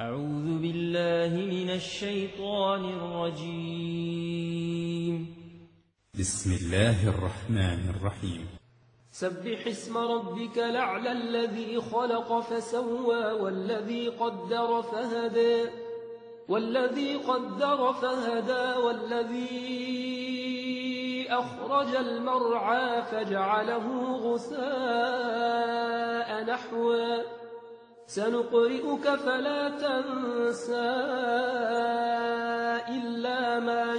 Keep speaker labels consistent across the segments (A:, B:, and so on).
A: أعوذ بالله من الشيطان الرجيم.
B: بسم الله الرحمن الرحيم.
C: سبح اسم ربك الأعلى الذي خلق فسوى والذي قدر فهدى والذي أخرج المرعى فجعله غثاء نحوا سنقرئك فلا تنسى إلا ما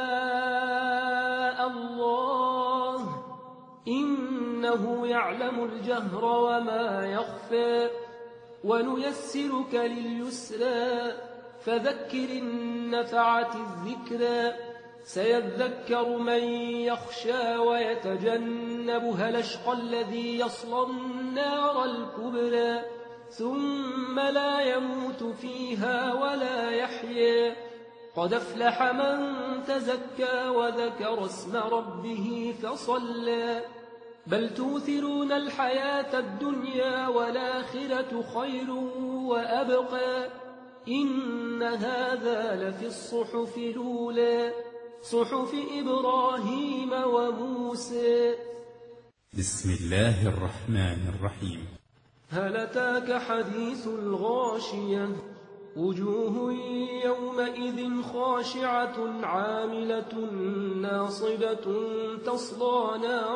C: شاء الله إنه يعلم الجهر وما يخفى ونيسرك لليسرى فذكر إن نفعت الذكرى سيذكر من يخشى ويتجنبها الأشقى الذي يصلى النار الكبرى ثم لا يموت فيها ولا يحيى قد أفلح من تزكى وذكر اسم ربه فصلى بل توثرون الحياة الدنيا والآخرة خير وأبقى إن هذا لفي الصحف الأولى صحف إبراهيم وموسى.
B: بسم الله الرحمن الرحيم.
C: هل أتاك حديث الغاشية وجوه يومئذ خاشعة عاملة ناصبة تصلى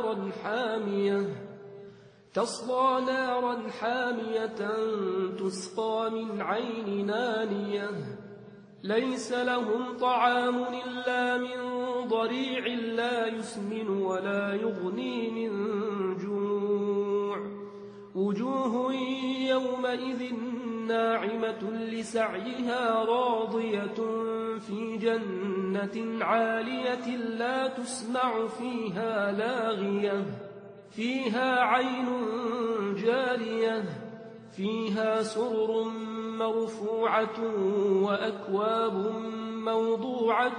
C: نارا حامية تسقى من عين نانية ليس لهم طعام إلا من ضريع لا يسمن ولا يغني من جوع وجوه يومئذ ناعمة لسعيها راضية في جنة عالية لا تسمع فيها لاغية فيها عين جارية فيها سرر مرفوعة وأكواب موضوعة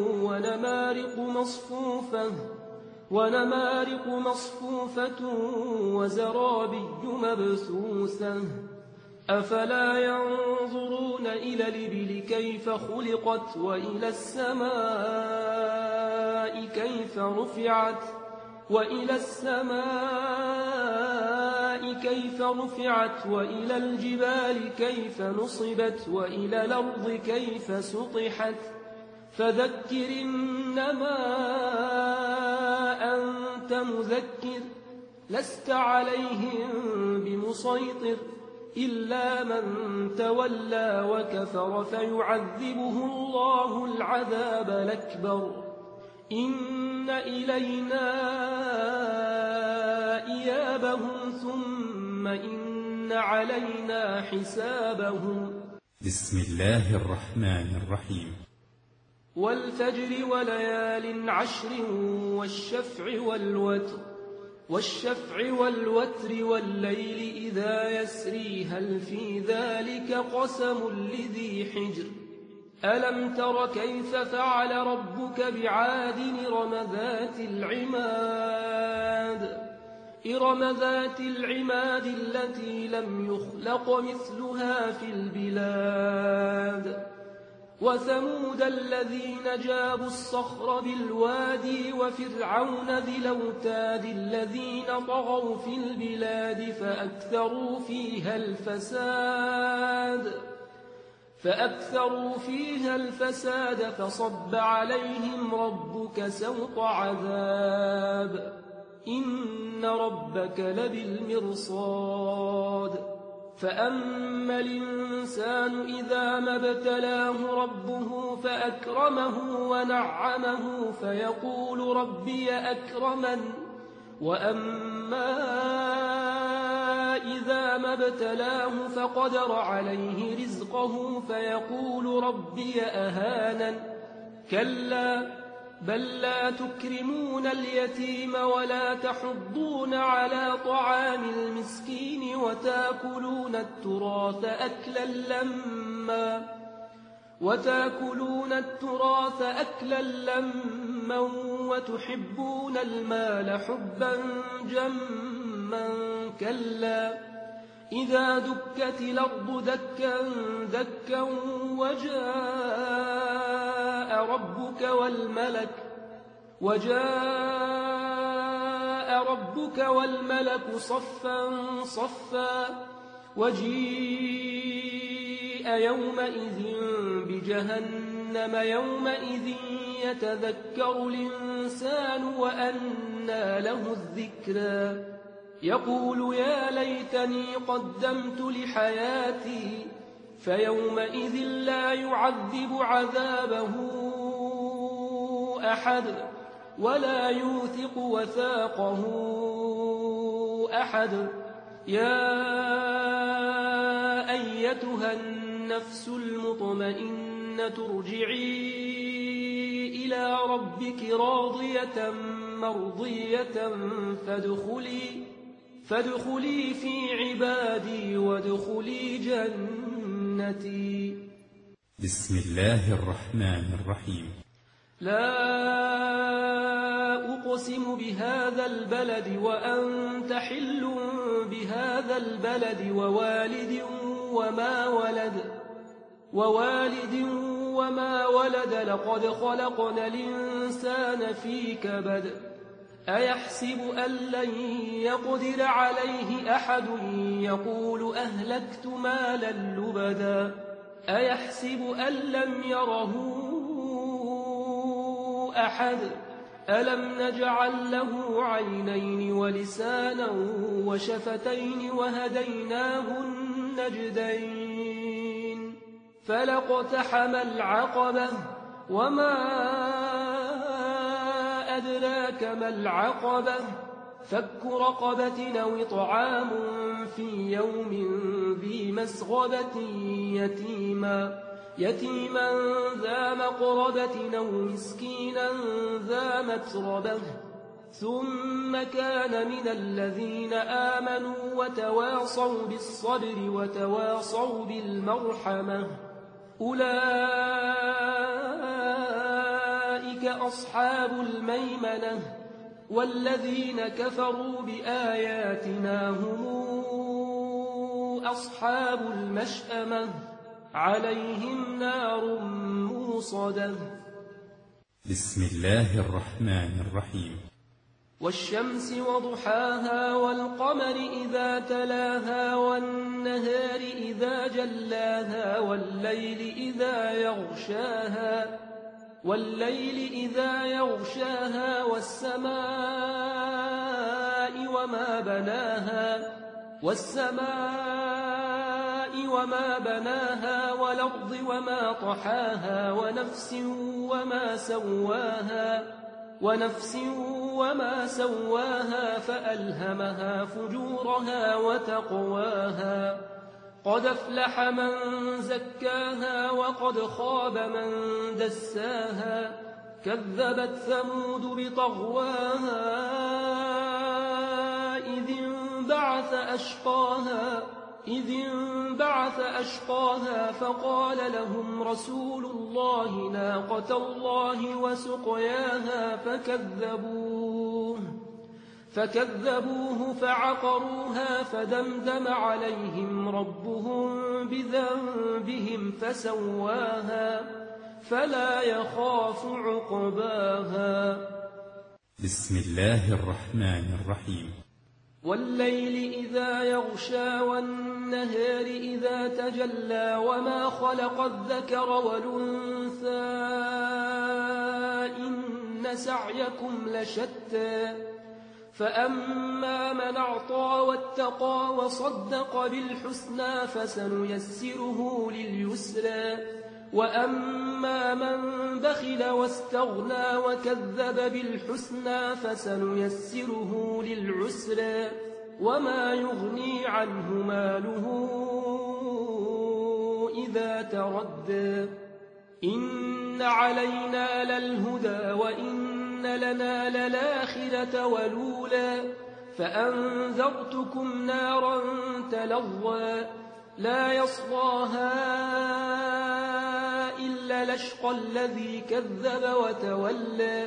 C: ونمارق مصفوفة وزرابي مبثوثة أفلا ينظرون إلى الإبل كيف خلقت وإلى السماء كيف رفعت وإلى الجبال كيف نصبت وإلى الأرض كيف سطحت فذكر إنما أنت مذكر لست عليهم بمسيطر إلا من تولى وكفر فيعذبه الله العذاب الأكبر إن إلينا إيابهم ثم إن علينا حسابهم. بسم الله الرحمن الرحيم. والفجر وليال عشر والشفع والوتر والليل إذا يسري هل في ذلك قسم لذي حجر ألم تر كيف فعل ربك بعاد إرم ذات العماد التي لم يخلق مثلها في البلاد وثمود الذين جابوا الصخر بالوادي وفرعون ذي الأوتاد الذين طغوا في البلاد فأكثروا فيها الفساد فصب عليهم ربك سوط عذاب إن ربك لبالمرصاد فأما الإنسان إذا ما ابتلاه ربه فأكرمه ونعمه فيقول ربي أكرمن وأما إذا ما ابتلاه فقدر عليه رزقه فيقول ربي أهانن كلا بل لا تكرمون اليتيم ولا تحضون على طعام المسكين وتأكلون التراث أكلا لما وتحبون المال حبا جما كلا إذا دكت الأرض دكا دكا وجاء ربك والملك صفا صفا وجيء يومئذ بجهنم يومئذ يتذكر الإنسان وأنى له الذكرى يقول يا ليتني قدمت لحياتي فيومئذ لا يعذب عذابه أحد ولا يوثق وثاقه أحد يا أيتها النفس المطمئنة ارجعي إلى ربك راضية مرضية فادخلي في عبادي وادخلي جنتي.
B: بسم الله الرحمن الرحيم.
C: لا أقسم بهذا البلد وأنت حل بهذا البلد ووالد وما ولد لقد خلقنا الإنسان في كبد أيحسب أن لن يقدر عليه أحد يقول أهلكت مالا لبدا أيحسب أن لم يره أحد ألم نجعل له عينين ولسانا وشفتين وهديناه النجدين فلاقتحم العقبة وما أدراك ما العقبة فك رقبة أو إطعام في يوم ذي مسغبة يتيما ذا مقربة أو مسكينا ذا متربة ثم كان من الذين آمنوا وتواصوا بالصبر وتواصوا بالمرحمة أولئك أصحاب الميمنة والذين كفروا بآياتنا هم أصحاب المشأمة عليهم نار موصدة.
B: بسم الله الرحمن الرحيم.
C: والشمس وضحاها والقمر إذا تلاها والنهار إذا جلاها والليل إذا يغشاها والسماء وما بناها والأرض وما طحاها ونفس وما سواها فألهمها فجورها وتقواها قد أفلح من زكاها وقد خاب من دساها كذبت ثمود بطغواها إذ انبعث أشقاها فقال لهم رسول الله ناقة الله وسقياها فكذبوه فعقروها فدمدم عليهم ربهم بذنبهم فسواها فلا يخاف عقباها.
B: بسم الله الرحمن الرحيم.
C: والليل إذا يغشى والنهار إذا تجلى وما خلق الذكر والأنثى إن سعيكم لشتى فأما من أعطى واتقى وصدق بالحسنى فسنيسره لليسرى وأما من بخل واستغنى وكذب بالحسنى فسنيسره للعسرى وما يغني عنه ماله إذا تردى إن علينا للهدى وإن لنا للآخرة والأولى فأنذرتكم نارا تلظى لا يصلاها إلا الأشقى الذي كذب وتولى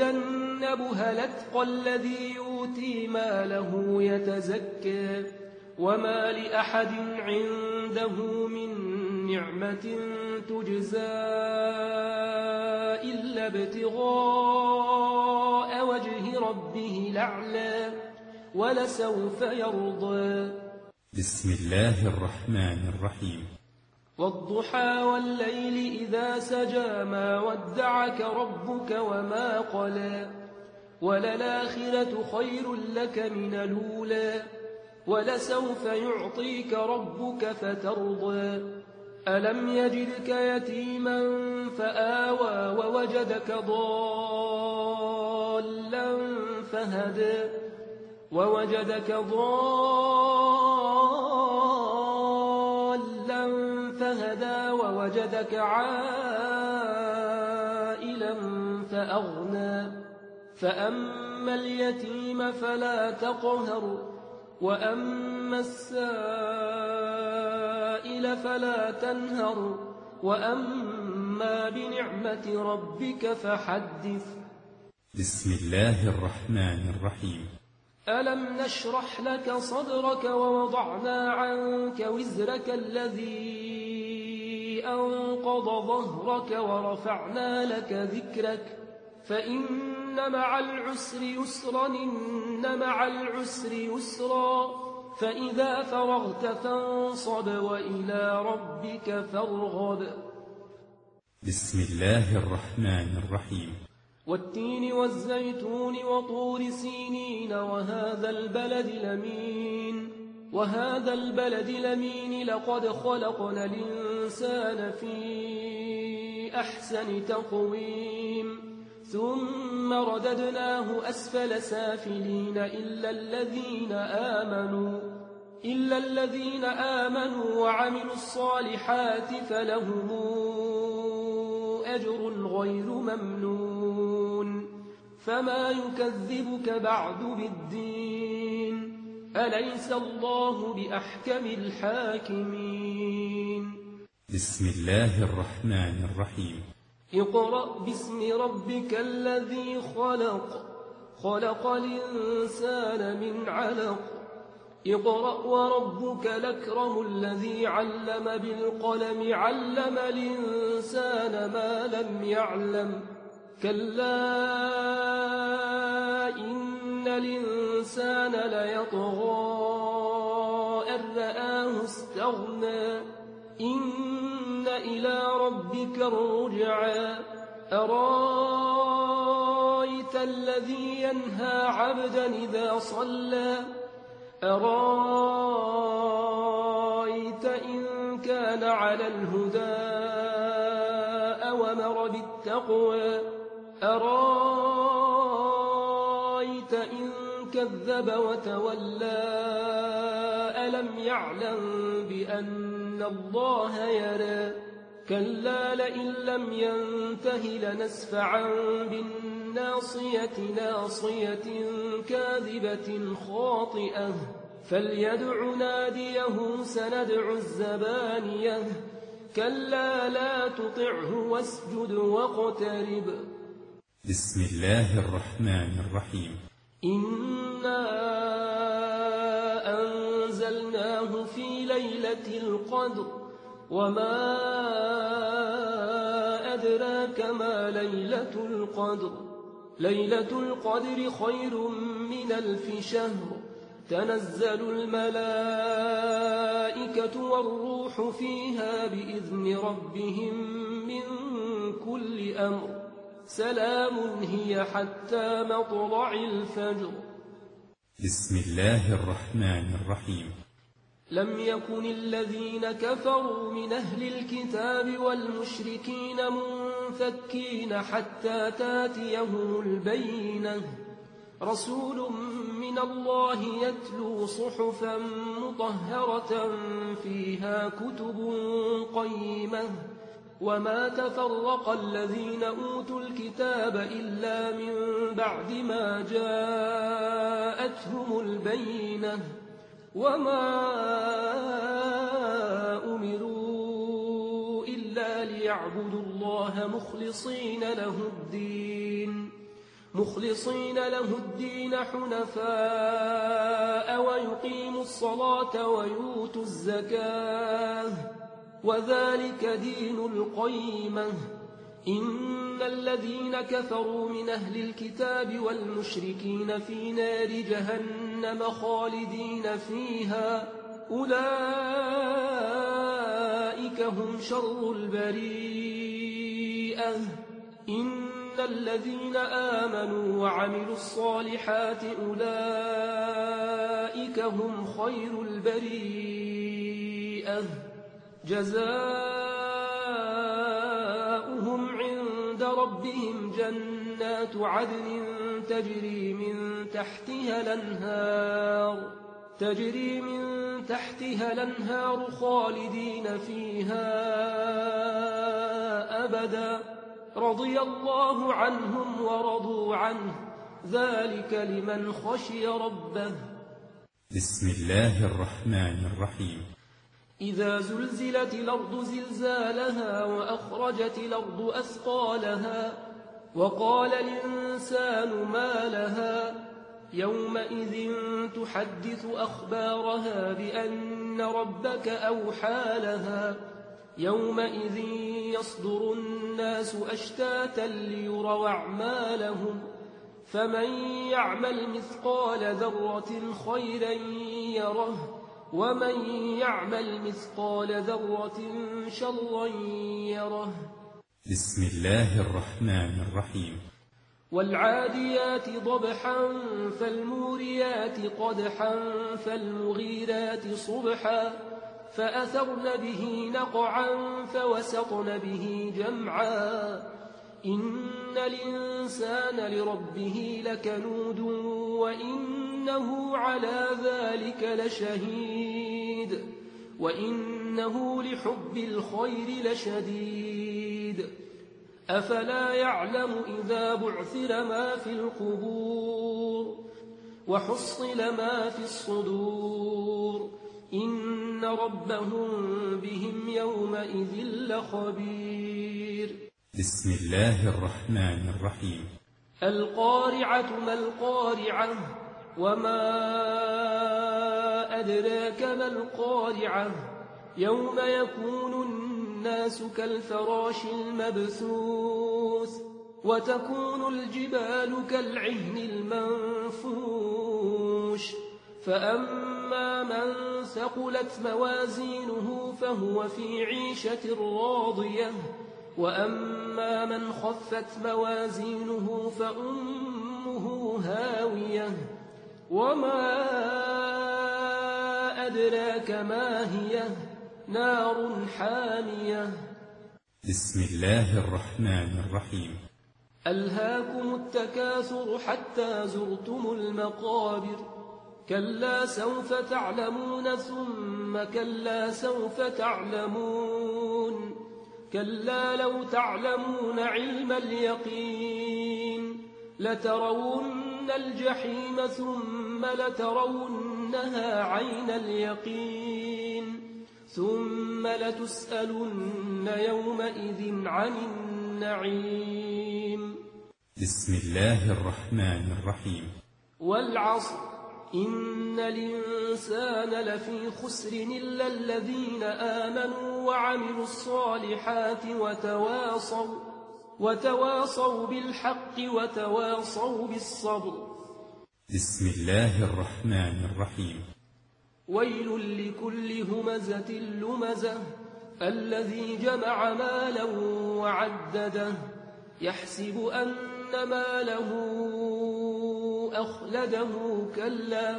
C: وسيجنبها الأتقى الذي يؤتي ماله يتزكى وما لأحد عنده من نعمة تجزى إلا ابتغاء وجه ربه الأعلى ولسوف يرضى.
B: بسم الله الرحمن الرحيم.
C: والضحى والليل إذا سجى ما ودعك ربك وما قلى وللآخرة خير لك من الأولى ولسوف يعطيك ربك فترضى. ألم يجدك يتيما فآوى ووجدك ضالا فهدى ووجدك عائلا فأغنى. فأما اليتيم فلا تقهر وأما السائل فلا تنهر وأما بنعمة ربك فحدث.
B: بسم الله الرحمن الرحيم.
C: ألم نشرح لك صدرك ووضعنا عنك وزرك الذي أنقض ظهرك ورفعنا لك ذكرك فإن مع العسر يسرا إن مع العسر يسرا فإذا فرغت فانصب وإلى ربك فارغب. بسم الله الرحمن الرحيم. والتين والزيتون وطور سينين وهذا البلد الأمين لقد خلقنا الإنسان في أحسن تقويم ثم رددناه أسفل سافلين إلا الذين آمنوا وعملوا الصالحات فلهم أجر غير ممنون. فما يكذبك بعد بالدين أليس الله بأحكم الحاكمين.
B: بسم الله الرحمن الرحيم.
C: اقرأ باسم ربك الذي خلق الإنسان من علق اقرأ وربك الأكرم الذي علم بالقلم علم الإنسان ما لم يعلم كلا إن الإنسان ليطغى أن رآه استغنى إن إلى ربك الرجعى. أرايت الذي ينهى عبدا إذا صلى أرايت إن كان على الهدى أومر بالتقوى أرايت إن كذب وتولى ألم يعلم بأن الله يرى كلا لئن لم ينته لنسفعا بالناصية ناصية كاذبة خاطئة فليدع ناديه سندع الزبانية كلا لا تطعه واسجد واقترب.
B: بسم الله الرحمن الرحيم.
C: إنا أنزلناه في ليلة القدر وما أدراك ما ليلة القدر ليلة القدر خير من 1000 شهر تنزل الملائكة والروح فيها بإذن ربهم من كل أمر سلام هي حتى مطلع الفجر.
B: بسم الله الرحمن الرحيم.
C: لم يكن الذين كفروا من أهل الكتاب والمشركين منفكين حتى تاتيهم البينة رسول من الله يتلو صحفا مطهرة فيها كتب قيمة وما تفرق الذين أوتوا الكتاب إلا من بعد ما جاءتهم البينة وما أمروا إلا ليعبدوا الله مخلصين له الدين مخلصين له الدين حنفاء ويقيموا الصلاة ويؤتوا الزكاة وذلك دين القيمة. إن الذين كفروا من أهل الكتاب والمشركين في نار جهنم خالدين فيها أولئك هم شر البريئة. إن الذين آمنوا وعملوا الصالحات أولئك هم خير البريئة. جزاؤهم عند ربهم جنات عدن تجري من تحتها الأنهار خالدين فيها أبدا رضي الله عنهم ورضوا عنه ذلك لمن خشي ربه.
B: بسم الله الرحمن الرحيم.
C: إذا زلزلت الأرض زلزالها وأخرجت الأرض أثقالها وقال الإنسان ما لها يومئذ تحدث أخبارها بأن ربك أوحى لها يومئذ يصدر الناس أشتاتا ليروا أعمالهم فمن يعمل مثقال ذرة خيرا يره ومن يعمل مثقال ذرة شرا يره.
B: بسم الله الرحمن الرحيم.
C: والعاديات ضبحا فالموريات قدحا فالمغيرات صبحا فأثرن به نقعا فوسطن به جمعا إن الإنسان لربه لكنود وإنه على ذلك لشهيد وإنه لحب الخير لشديد. أفلا يعلم إذا بعثر ما في القبور وحصل ما في الصدور إن ربهم بهم يومئذ لخبير.
B: بسم الله الرحمن الرحيم.
C: القارعة ما القارعة وما أدراك ما القارعة يوم يكون الناس كالفراش المبثوث وتكون الجبال كالعهن المنفوش فأما من ثقلت موازينه فهو في عيشة راضية وأما من خفت موازينه فأمه هاوية وما أدراك ما هي نار حامية.
B: بسم الله الرحمن الرحيم.
C: ألهاكم التكاثر حتى زرتم المقابر كلا سوف تعلمون ثم كلا سوف تعلمون كلا لو تعلمون علم اليقين لترون الجحيم ثم لترونها عين اليقين ثم لتسألن يومئذ عن النعيم.
B: بسم الله الرحمن الرحيم.
C: والعصر إن الإنسان لفي خسر إلا الذين آمنوا وعملوا الصالحات وتواصوا بالحق وتواصوا بالصبر.
B: بسم الله الرحمن الرحيم.
C: ويل لكل همزة لمزة الذي جمع مالا وعدده يحسب أن ماله أخلده كلا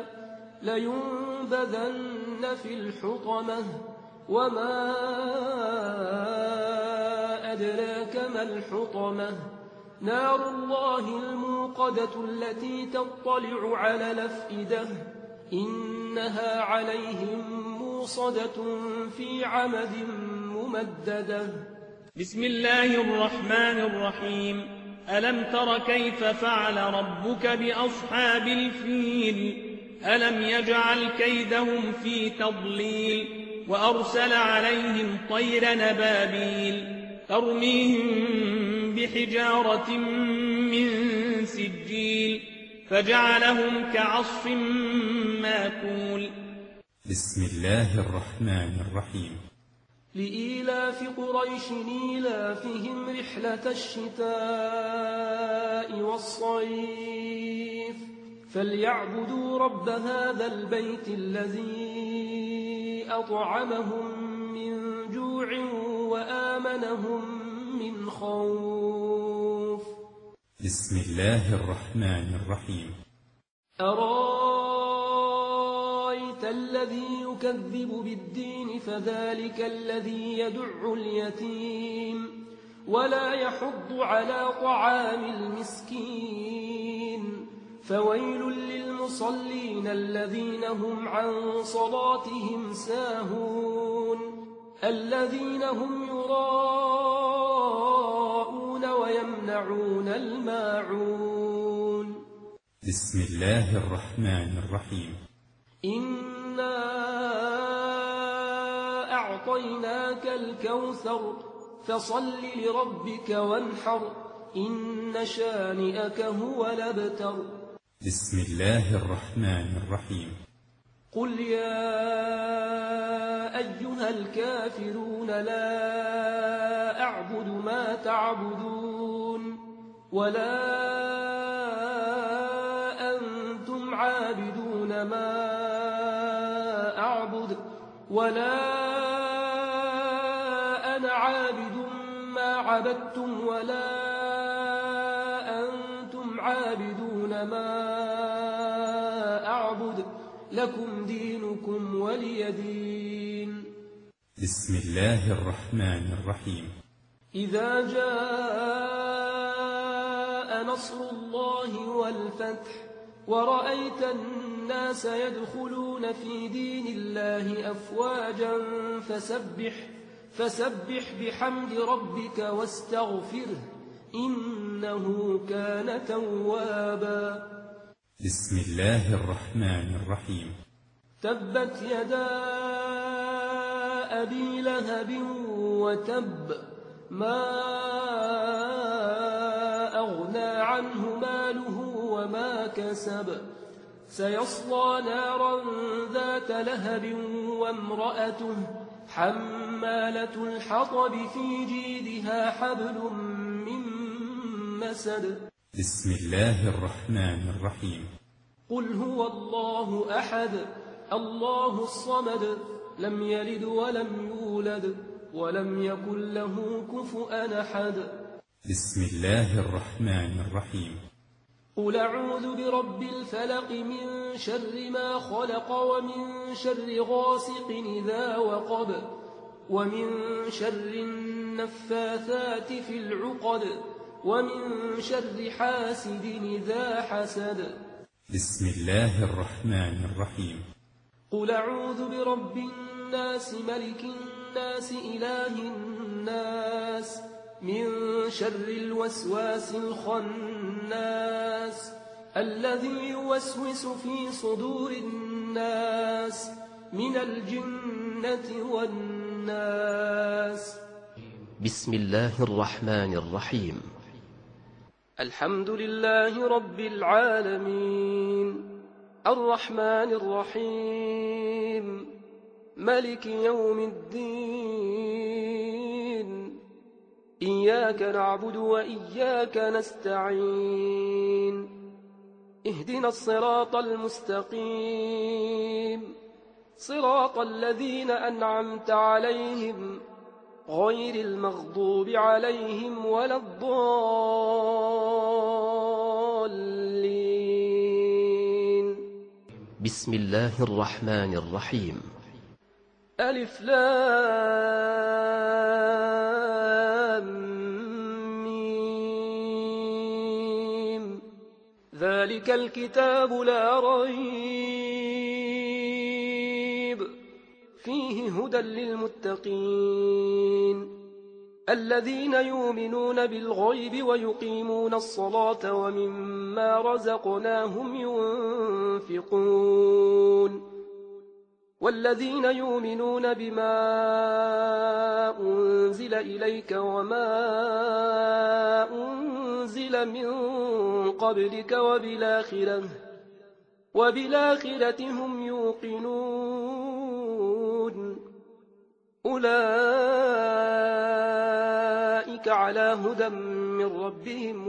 C: لينبذن في الحطمة وما أدراك ما الحطمة نار الله الموقدة التي تطلع على الأفئدة إنها عليهم موصدة في عمد ممددة.
D: بسم الله الرحمن الرحيم. ألم تر كيف فعل ربك بأصحاب الفيل ألم يجعل كيدهم في تضليل وأرسل عليهم طير نبابيل ترميهم بحجارة من سجيل فجعلهم كعصف ماكول.
B: بسم الله الرحمن الرحيم.
C: لإيلاف قريش إيلافهم رحلة الشتاء والصيف فليعبدوا رب هذا البيت الذي أطعمهم من جوع وآمنهم من خوف.
B: بسم الله الرحمن الرحيم.
C: أرأيت الذي يكذب بالدين فذلك الذي يدع اليتيم ولا يحض على طعام المسكين فويل للمصلين الذين هم عن صلاتهم ساهون الذين هم يراءون ويمنعون الماعون.
B: بسم الله الرحمن الرحيم.
C: إنا أعطيناك الكوثر فصل لربك وانحر إن شانئك هو الأبتر.
B: بسم الله الرحمن الرحيم.
C: قل يا أيها الكافرون لا أعبد ما تعبدون ولا أنتم عابدون ما أعبد ولا أنا عابد ما عبدتم ولا أنتم عابدون ما أعبد لكم دينكم ولي دين.
B: بسم الله الرحمن الرحيم.
C: إذا جاء نصر الله والفتح ورأيت الناس يدخلون في دين الله أفواجا فسبح بحمد ربك واستغفره إنه كان توابا.
B: بسم الله الرحمن الرحيم.
C: تبت يدا أبي لهب وتب ما أغنى عنه ماله وما كسب سيصلى نارا ذات لهب وامرأته حمالة الحطب في جيدها حبل من مسد.
B: بسم الله الرحمن الرحيم.
C: قل هو الله أحد الله الصمد لم يلد ولم يولد ولم يكن له كفؤا أحد.
B: بسم الله الرحمن الرحيم.
C: قل أعوذ برب الفلق من شر ما خلق ومن شر غاسق إذا وقب ومن شر النفاثات في العقد ومن شر حاسد إذا حسد.
B: بسم الله الرحمن الرحيم.
C: قل أعوذ برب الناس ملك الناس إله الناس من شر الوسواس الخناس الذي يوسوس في صدور الناس من الجنة والناس.
E: بسم الله الرحمن الرحيم.
C: الحمد لله رب العالمين الرحمن الرحيم ملك يوم الدين إياك نعبد وإياك نستعين اهدنا الصراط المستقيم صراط الذين أنعمت عليهم غير المغضوب عليهم ولا الضالين.
E: بسم الله الرحمن الرحيم.
C: ألف لام ميم ذلك الكتاب لا ريب فيه هدى للمتقين الذين يؤمنون بالغيب ويقيمون الصلاة ومما رزقناهم ينفقون والذين يؤمنون بما أنزل أنزل إليك وما أنزل من قبلك وبالآخرة هم يوقنون أولئك على هدى من ربهم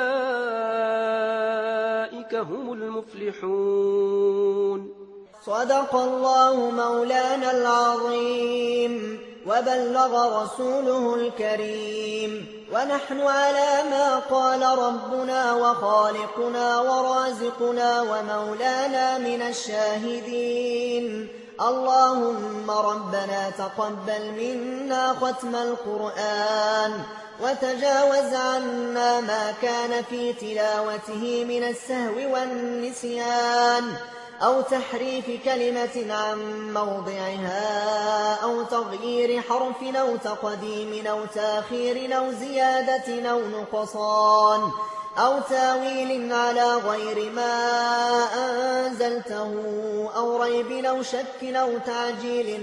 C: وأولئك هم المفلحون.
F: صدق الله مولانا العظيم وبلغ رسوله الكريم، ونحن على ما قال ربنا وخالقنا ورازقنا ومولانا من الشاهدين. اللهم ربنا تقبل منا ختم القرآن، وتجاوز عنا ما كان في تلاوته من السهو والنسيان أو تحريف كلمة عن موضعها أو تغيير حرف أو تقديم أو تاخير أو زيادة أو نقصان أو تاويل على غير ما أنزلته أو ريب أو شك أو تعجيل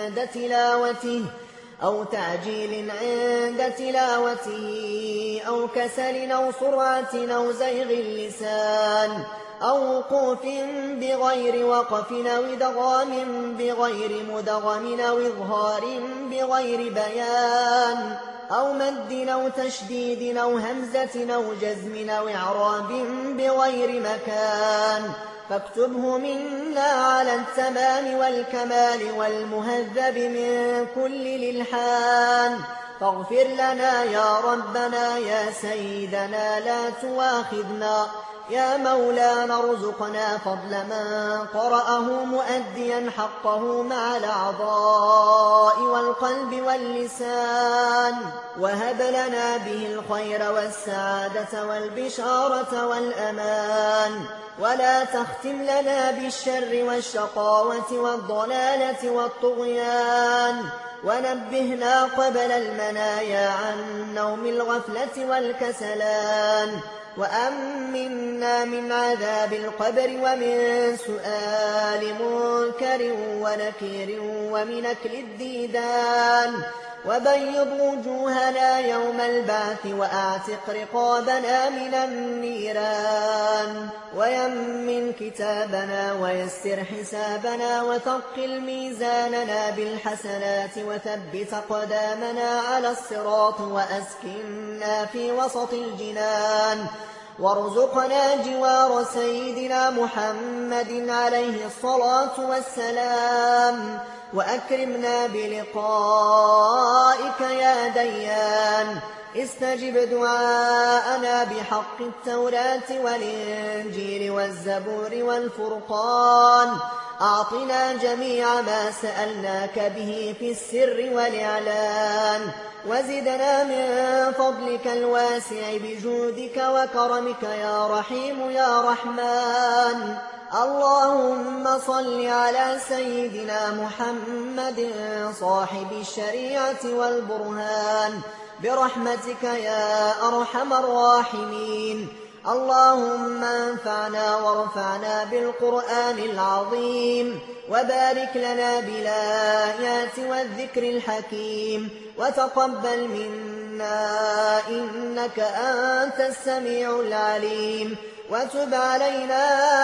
F: عند تلاوته أو كسل أو سرعة أو زيغ اللسان أو وقوف بغير وقف أو إدغام بغير مدغم أو إظهار بغير بيان أو مد أو تشديد أو همزة أو جزم أو إعراب بغير مكان، فاكتبه منا على التمام والكمال والمهذب من كل للحان. فاغفر لنا يا ربنا يا سيدنا لا تواخذنا، يا مولانا ارزقنا فضل من قرأه مؤديا حقه مع الأعضاء والقلب واللسان، وهب لنا به الخير والسعادة والبشارة والأمان، ولا تختم لنا بالشر والشقاوة والضلالة والطغيان، ونبهنا قبل المنايا عن نوم الغفلة والكسلان، وأمنا من عذاب القبر ومن سؤال منكر ونكير ومن أكل الديدان، وبيض وجوهنا يوم البعث وأعتق رقابنا من النيران، ويمن كتابنا ويسر حسابنا وثقل ميزاننا بالحسنات وثبت قدامنا على الصراط وأسكننا في وسط الجنان، وارزقنا جوار سيدنا محمد عليه الصلاة والسلام، وأكرمنا بلقائك يا ديان. استجب دعاءنا بحق التوراة والإنجيل والزبور والفرقان، أعطنا جميع ما سألناك به في السر والإعلان، وزدنا من فضلك الواسع بجودك وكرمك يا رحيم يا رحمن. اللهم صل على سيدنا محمد صاحب الشريعة والبرهان برحمتك يا أرحم الراحمين. اللهم انفعنا وارفعنا بالقرآن العظيم، وبارك لنا بالآيات والذكر الحكيم، وتقبل منا إنك أنت السميع العليم، وتب علينا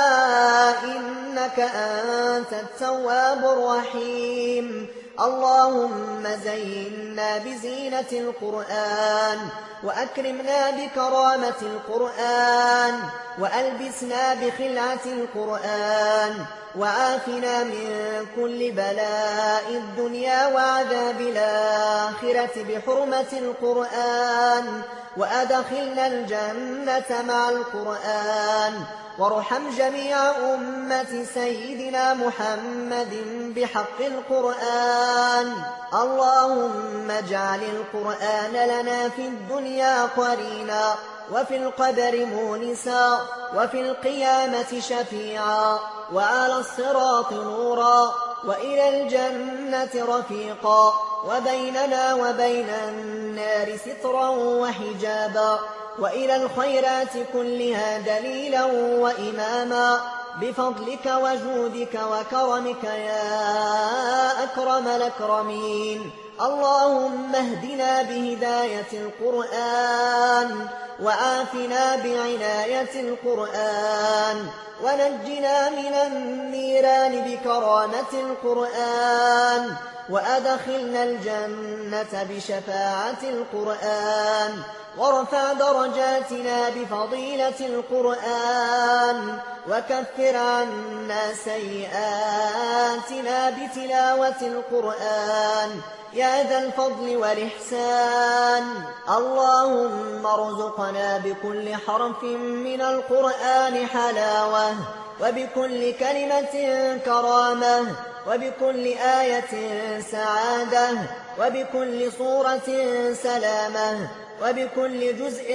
F: إنك أنت التواب الرحيم. اللهم زينا بزينة القرآن، وأكرمنا بكرامة القرآن، وألبسنا بخلعة القرآن، وعافنا من كل بلاء الدنيا وعذاب الآخرة بحرمة القرآن، وأدخلنا الجنة مع القرآن، وارحم جميع أمة سيدنا محمد بحق القرآن. اللهم اجعل القرآن لنا في الدنيا قرينا، وفي القبر مونسا، وفي القيامة شفيعا، وعلى الصراط نورا، وإلى الجنة رفيقا، وبيننا وبين النار سترا وحجابا، وإلى الخيرات كلها دليلا وإماما، بفضلك وجودك وكرمك يا أكرم الأكرمين. اللهم اهدنا بهداية القرآن وعافنا بعناية القرآن ونجنا من النيران بكرامة القرآن وأدخلنا الجنة بشفاعة القرآن وارفع درجاتنا بفضيلة القرآن وكفر عنا سيئاتنا بتلاوة القرآن يا ذا الفضل والإحسان. اللهم ارزقنا بكل حرف من القرآن حلاوة وبكل كلمة كرامة وبكل آية سعادة وبكل صورة سلامة وبكل جزء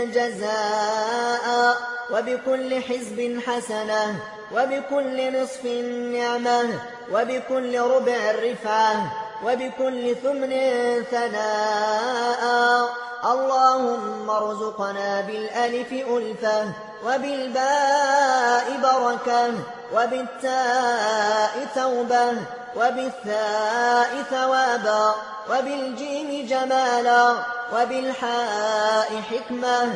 F: جزاء وبكل حزب حسنة وبكل نصف نعمة وبكل ربع رفعة وبكل ثمن ثناء. اللهم ارزقنا بالألف ألفة وبالباء بركة وبالتاء توبة وبالثاء ثوابا وبالجيم جمالا وبالحاء حكمة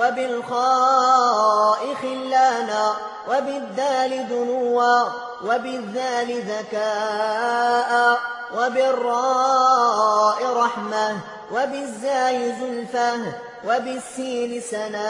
F: وبالخاء خلانا وبالدال دنوا وبالذال ذكاء وبالراء رحمة وبالزاي زلفة وبالسين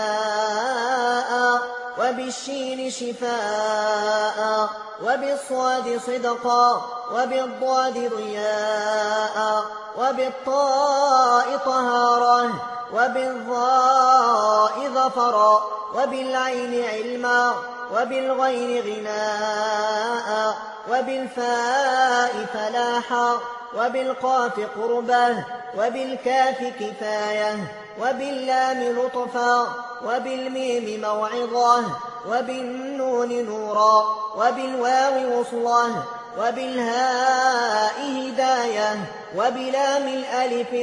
F: سناء وبالشين شفاء وبالصاد صدقا وبالضاد ضياء وبالطاء طهارة وبالظاء ظفرا وبالعين علما وبالغين غناء وبالفاء فلاحا وبالقاف قربة وبالكاف كفاية وباللام لطفا وبالميم موعظة وبالنون نورا وبالواو وصلة وبالهاء هداية وبلام الألف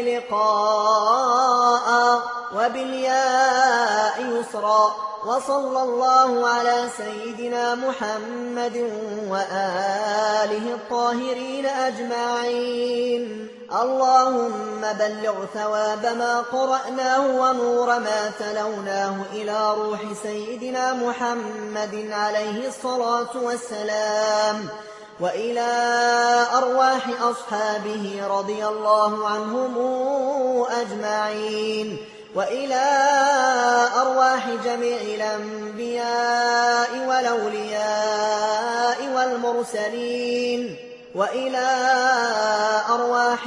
F: لقاء وبالياء يسرا. وصلى الله على سيدنا محمد وآله الطاهرين أجمعين. اللهم بلغ ثواب ما قرأناه ونور ما تلوناه إلى روح سيدنا محمد عليه الصلاة والسلام وإلى أرواح أصحابه رضي الله عنهم أجمعين وإلى أرواح جميع الأنبياء والأولياء والمرسلين وإلى أرواح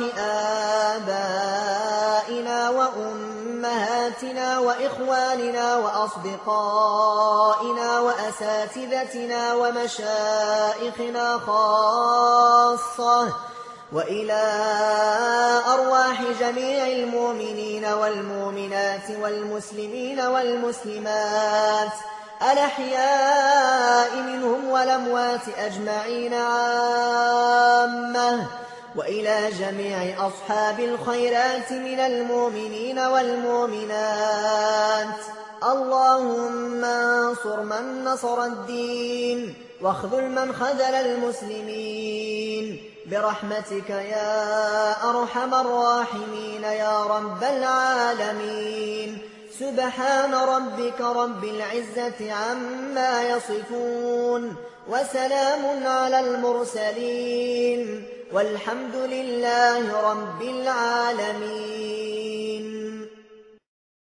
F: آبائنا وأمهاتنا وإخواننا وأصدقائنا وأساتذتنا ومشائخنا خاصة وإلى أرواح جميع المؤمنين والمؤمنات والمسلمين والمسلمات الأحياء منهم والأموات أجمعين عامة وإلى جميع أصحاب الخيرات من المؤمنين والمؤمنات. اللهم انصر من نصر الدين واخذل من خذل المسلمين برحمتك يا أرحم الراحمين يا رب العالمين. سبحان ربك رب العزة عما يصفون وسلام على المرسلين والحمد لله رب العالمين.